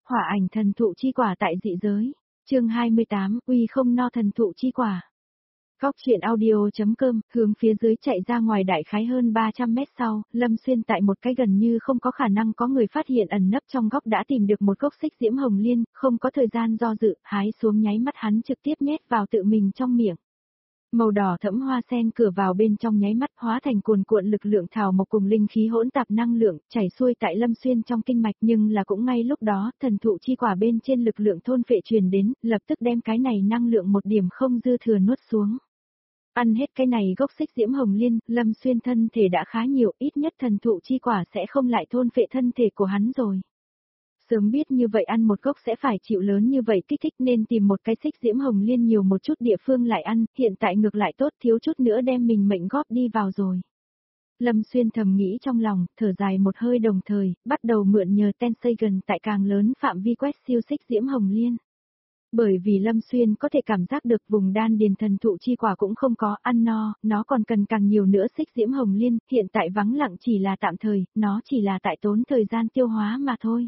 Hỏa ảnh thần thụ chi quả tại dị giới. Chương 28, uy không no thần thụ chi quả. Góc truyện audio.com, hướng phía dưới chạy ra ngoài đại khái hơn 300 mét sau, Lâm Xuyên tại một cái gần như không có khả năng có người phát hiện ẩn nấp trong góc đã tìm được một gốc xích diễm hồng liên, không có thời gian do dự, hái xuống nháy mắt hắn trực tiếp nhét vào tự mình trong miệng. Màu đỏ thẫm hoa sen cửa vào bên trong nháy mắt hóa thành cuồn cuộn lực lượng thảo mộc cùng linh khí hỗn tạp năng lượng, chảy xuôi tại Lâm Xuyên trong kinh mạch, nhưng là cũng ngay lúc đó, thần thụ chi quả bên trên lực lượng thôn phệ truyền đến, lập tức đem cái này năng lượng một điểm không dư thừa nuốt xuống. Ăn hết cái này gốc xích diễm hồng liên, Lâm Xuyên thân thể đã khá nhiều, ít nhất thần thụ chi quả sẽ không lại thôn phệ thân thể của hắn rồi. Sớm biết như vậy ăn một gốc sẽ phải chịu lớn như vậy kích thích nên tìm một cái xích diễm hồng liên nhiều một chút địa phương lại ăn, hiện tại ngược lại tốt thiếu chút nữa đem mình mệnh góp đi vào rồi. Lâm Xuyên thầm nghĩ trong lòng, thở dài một hơi đồng thời, bắt đầu mượn nhờ Tensagen tại càng lớn phạm vi quét siêu xích diễm hồng liên. Bởi vì Lâm Xuyên có thể cảm giác được vùng đan điền thần thụ chi quả cũng không có ăn no, nó còn cần càng nhiều nữa xích diễm hồng liên, hiện tại vắng lặng chỉ là tạm thời, nó chỉ là tại tốn thời gian tiêu hóa mà thôi.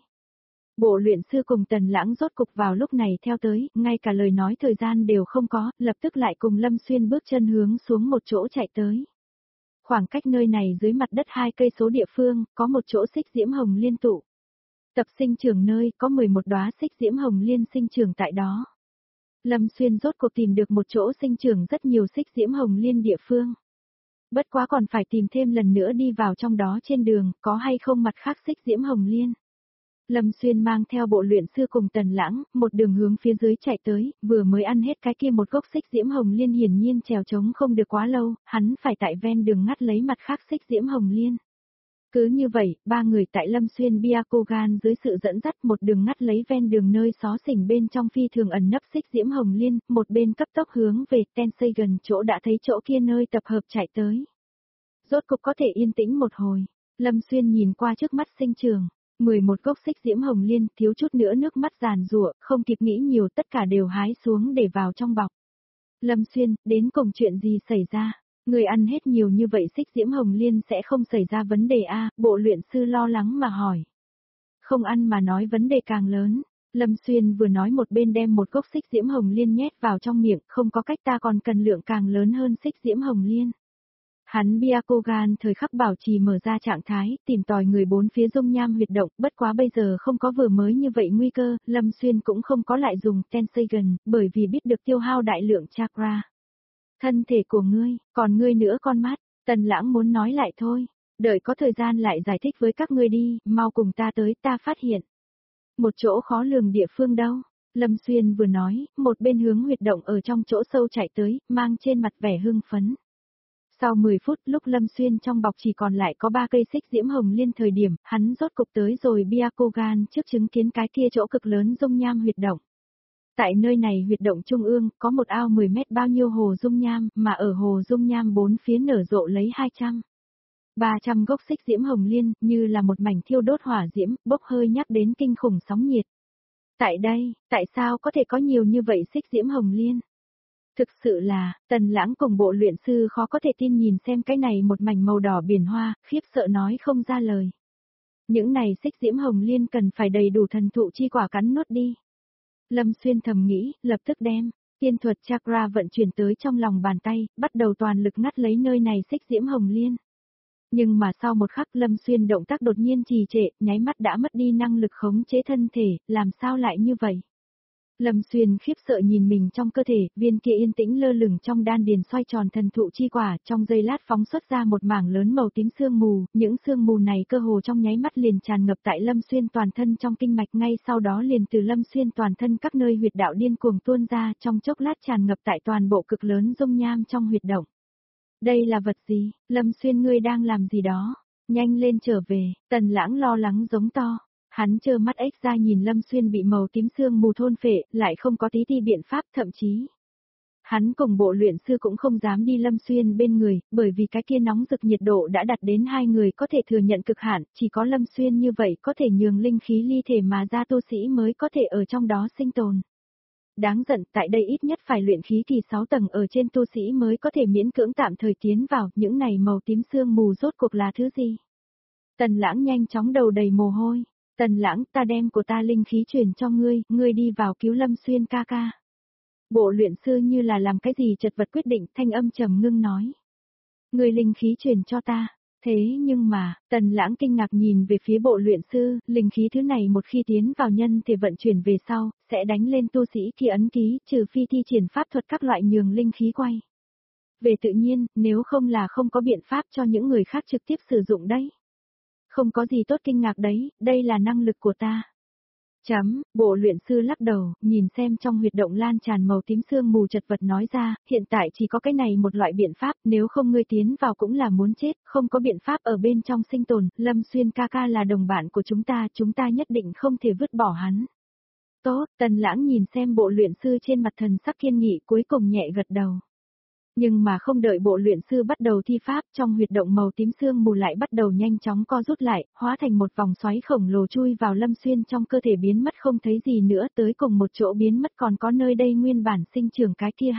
Bộ luyện sư cùng Tần Lãng rốt cục vào lúc này theo tới, ngay cả lời nói thời gian đều không có, lập tức lại cùng Lâm Xuyên bước chân hướng xuống một chỗ chạy tới. Khoảng cách nơi này dưới mặt đất 2 cây số địa phương, có một chỗ xích diễm hồng liên tụ. Tập sinh trưởng nơi có 11 đóa xích diễm hồng liên sinh trưởng tại đó. Lâm Xuyên rốt cuộc tìm được một chỗ sinh trưởng rất nhiều xích diễm hồng liên địa phương. Bất quá còn phải tìm thêm lần nữa đi vào trong đó trên đường, có hay không mặt khác xích diễm hồng liên. Lâm Xuyên mang theo bộ luyện sư cùng Tần Lãng, một đường hướng phía dưới chạy tới, vừa mới ăn hết cái kia một gốc xích diễm hồng liên hiển nhiên trèo trống không được quá lâu, hắn phải tại ven đường ngắt lấy mặt khác xích diễm hồng liên. Cứ như vậy, 3 người tại Lâm Xuyên Byakugan dưới sự dẫn dắt một đường ngắt lấy ven đường nơi xó xỉnh bên trong phi thường ẩn nấp xích diễm hồng liên, một bên cấp tốc hướng về Tensagen chỗ đã thấy chỗ kia nơi tập hợp chạy tới. Rốt cục có thể yên tĩnh một hồi, Lâm Xuyên nhìn qua trước mắt sinh trường. 11 gốc xích diễm hồng liên, thiếu chút nữa nước mắt giàn giụa, không kịp nghĩ nhiều tất cả đều hái xuống để vào trong bọc. Lâm Xuyên, đến cùng chuyện gì xảy ra? Người ăn hết nhiều như vậy xích diễm hồng liên sẽ không xảy ra vấn đề a? Bộ luyện sư lo lắng mà hỏi. Không ăn mà nói vấn đề càng lớn. Lâm Xuyên vừa nói một bên đem một gốc xích diễm hồng liên nhét vào trong miệng, không có cách ta còn cần lượng càng lớn hơn xích diễm hồng liên. Hắn Byakugan thời khắc bảo trì mở ra trạng thái, tìm tòi người bốn phía dung nham huyệt động, bất quá bây giờ không có vừa mới như vậy nguy cơ, Lâm Xuyên cũng không có lại dùng Tensagen, bởi vì biết được tiêu hao đại lượng chakra. Thân thể của ngươi, còn ngươi nữa con mắt, Tần Lãng muốn nói lại thôi, đợi có thời gian lại giải thích với các ngươi đi, mau cùng ta tới, ta phát hiện. Một chỗ khó lường địa phương đâu? Lâm Xuyên vừa nói, một bên hướng huyệt động ở trong chỗ sâu chạy tới, mang trên mặt vẻ hưng phấn. Sau 10 phút lúc Lâm Xuyên trong bọc chỉ còn lại có 3 cây xích diễm hồng liên thời điểm, hắn rốt cục tới rồi Byakugan trước chứng kiến cái kia chỗ cực lớn dung nham huyệt động. Tại nơi này huyệt động trung ương, có một ao 10 mét bao nhiêu hồ dung nham, mà ở hồ dung nham bốn phía nở rộ lấy 300 gốc xích diễm hồng liên, như là một mảnh thiêu đốt hỏa diễm, bốc hơi nhắc đến kinh khủng sóng nhiệt. Tại đây, tại sao có thể có nhiều như vậy xích diễm hồng liên? Thực sự là, Tần Lãng cùng bộ luyện sư khó có thể tin nhìn xem cái này một mảnh màu đỏ biển hoa, khiếp sợ nói không ra lời. Những này xích diễm hồng liên cần phải đầy đủ thần thụ chi quả cắn nuốt đi. Lâm Xuyên thầm nghĩ, lập tức đem tiên thuật chakra vận chuyển tới trong lòng bàn tay, bắt đầu toàn lực ngắt lấy nơi này xích diễm hồng liên. Nhưng mà sau một khắc Lâm Xuyên động tác đột nhiên trì trệ, nháy mắt đã mất đi năng lực khống chế thân thể, làm sao lại như vậy? Lâm Xuyên khiếp sợ nhìn mình trong cơ thể, viên kia yên tĩnh lơ lửng trong đan điền xoay tròn thần thụ chi quả, trong giây lát phóng xuất ra một mảng lớn màu tím sương mù, những sương mù này cơ hồ trong nháy mắt liền tràn ngập tại Lâm Xuyên toàn thân trong kinh mạch, ngay sau đó liền từ Lâm Xuyên toàn thân các nơi huyệt đạo điên cuồng tuôn ra, trong chốc lát tràn ngập tại toàn bộ cực lớn dung nham trong huyệt động. Đây là vật gì? Lâm Xuyên ngươi đang làm gì đó? Nhanh lên trở về, Tần Lãng lo lắng giống to. Hắn trơ mắt ếch ra nhìn Lâm Xuyên bị màu tím sương mù thôn phệ, lại không có tí ti biện pháp, thậm chí. Hắn cùng bộ luyện sư cũng không dám đi Lâm Xuyên bên người, bởi vì cái kia nóng rực nhiệt độ đã đạt đến 2 người có thể thừa nhận cực hạn, chỉ có Lâm Xuyên như vậy có thể nhường linh khí ly thể mà ra tu sĩ mới có thể ở trong đó sinh tồn. Đáng giận, tại đây ít nhất phải luyện khí kỳ 6 tầng ở trên tu sĩ mới có thể miễn cưỡng tạm thời tiến vào, những này màu tím sương mù rốt cuộc là thứ gì? Tần Lãng nhanh chóng đầu đầy mồ hôi. Tần Lãng, ta đem của ta linh khí truyền cho ngươi, ngươi đi vào cứu Lâm Xuyên ca ca. Bộ luyện sư như là làm cái gì chật vật quyết định, thanh âm trầm ngưng nói. Ngươi linh khí truyền cho ta. Thế nhưng mà, Tần Lãng kinh ngạc nhìn về phía bộ luyện sư, linh khí thứ này một khi tiến vào nhân thì vận chuyển về sau, sẽ đánh lên tu sĩ kia ấn ký, trừ phi thi triển pháp thuật các loại nhường linh khí quay. Về tự nhiên, nếu không là không có biện pháp cho những người khác trực tiếp sử dụng đấy. Không có gì tốt kinh ngạc đấy, đây là năng lực của ta. Bộ luyện sư lắc đầu, nhìn xem trong huyệt động lan tràn màu tím sương mù chật vật nói ra, hiện tại chỉ có cái này một loại biện pháp, nếu không ngươi tiến vào cũng là muốn chết, không có biện pháp ở bên trong sinh tồn, Lâm Xuyên ca ca là đồng bạn của chúng ta nhất định không thể vứt bỏ hắn. Tốt, Tần Lãng nhìn xem bộ luyện sư trên mặt thần sắc kiên nghị cuối cùng nhẹ gật đầu. Nhưng mà không đợi bộ luyện sư bắt đầu thi pháp, trong huyệt động màu tím sương mù lại bắt đầu nhanh chóng co rút lại, hóa thành một vòng xoáy khổng lồ chui vào Lâm Xuyên trong cơ thể biến mất không thấy gì nữa, tới cùng một chỗ biến mất còn có nơi đây nguyên bản sinh trưởng cái kia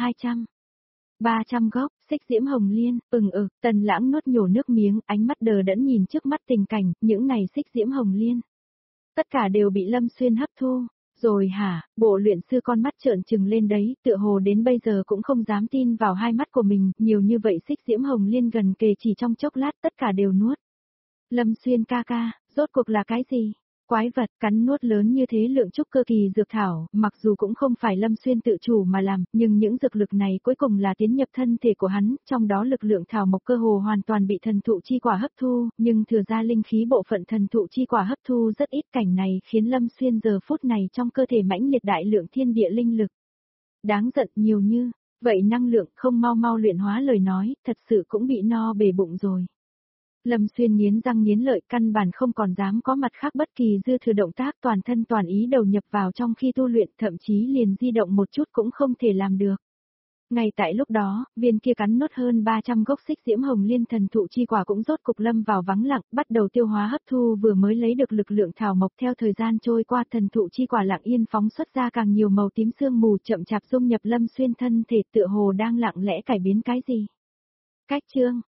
300 gốc, xích diễm hồng liên, Tần Lãng nuốt nhổ nước miếng, ánh mắt đờ đẫn nhìn trước mắt tình cảnh, những này xích diễm hồng liên. Tất cả đều bị Lâm Xuyên hấp thu. Rồi hả, bộ luyện sư con mắt trợn trừng lên đấy, tựa hồ đến bây giờ cũng không dám tin vào hai mắt của mình, nhiều như vậy xích diễm hồng liên gần kề chỉ trong chốc lát tất cả đều nuốt. Lâm Xuyên ca ca, rốt cuộc là cái gì? Quái vật cắn nuốt lớn như thế lượng trúc cơ kỳ dược thảo, mặc dù cũng không phải Lâm Xuyên tự chủ mà làm, nhưng những dược lực này cuối cùng là tiến nhập thân thể của hắn, trong đó lực lượng thảo mộc cơ hồ hoàn toàn bị thần thụ chi quả hấp thu, nhưng thừa ra linh khí bộ phận thần thụ chi quả hấp thu rất ít, cảnh này khiến Lâm Xuyên giờ phút này trong cơ thể mãnh liệt đại lượng thiên địa linh lực. Đáng giận nhiều như, vậy năng lượng không mau luyện hóa lời nói, thật sự cũng bị no bể bụng rồi. Lâm Xuyên nghiến răng nghiến lợi căn bản không còn dám có mặt khác bất kỳ dư thừa động tác toàn thân toàn ý đầu nhập vào trong khi tu luyện thậm chí liền di động một chút cũng không thể làm được. Ngay tại lúc đó, viên kia cắn nốt hơn 300 gốc xích diễm hồng liên thần thụ chi quả cũng rốt cục lâm vào vắng lặng, bắt đầu tiêu hóa hấp thu vừa mới lấy được lực lượng thảo mộc theo thời gian trôi qua thần thụ chi quả lặng yên phóng xuất ra càng nhiều màu tím sương mù chậm chạp dung nhập Lâm Xuyên thân thể tựa hồ đang lặng lẽ cải biến cái gì. Cách chương